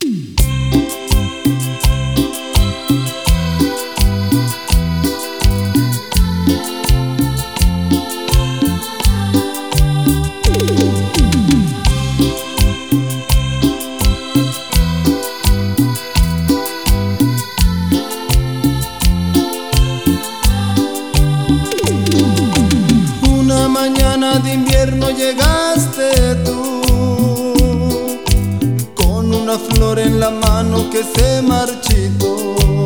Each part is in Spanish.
Una mañana de invierno llegaste tú, con una flor en la mano que se marchitó.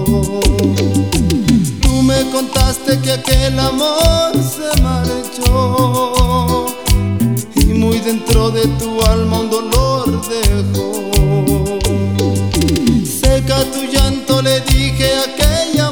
Tú me contaste que aquel amor se marchó y muy dentro de tu alma un dolor dejó. Seca tu llanto, le dije a aquella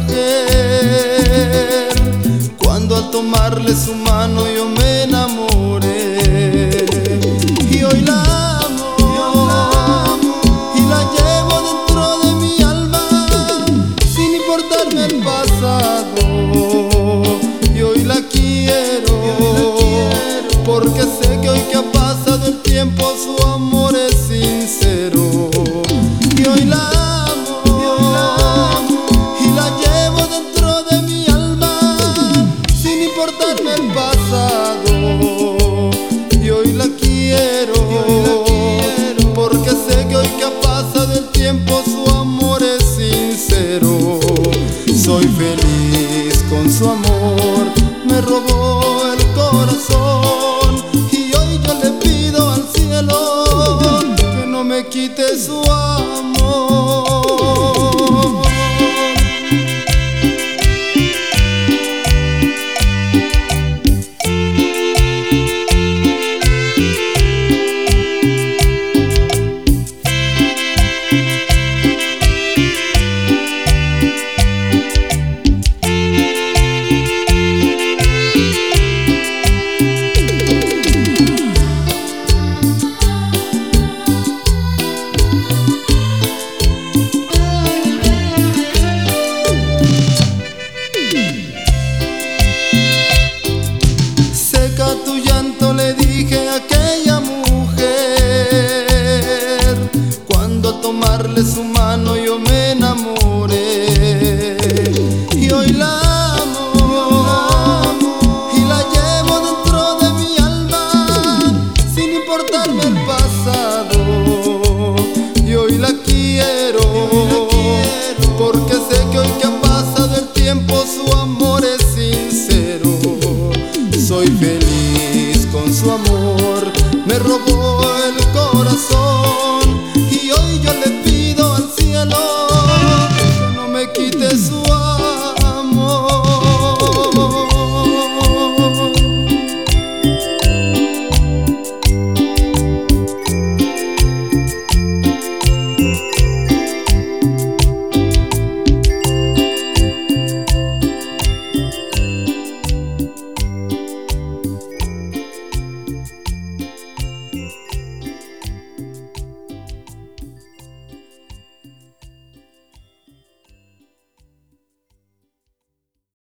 mujer, cuando al tomarle su mano yo me enamoré. Y hoy la amo, y la llevo dentro de mi alma, sin importarme el pasado. Y hoy la quiero, porque sé que hoy que ha pasado el tiempo su amor es sincero. Y hoy la amo, y la llevo dentro de mi alma, sin importarme el pasado. Y hoy la quiero, porque sé que hoy que ha pasado el tiempo su amor es sincero. Soy feliz con su amor, me robó el corazón, y hoy yo le pido al cielo que no me quite su amor. Tu llanto, le dije a aquella mujer, cuando al tomarle su mano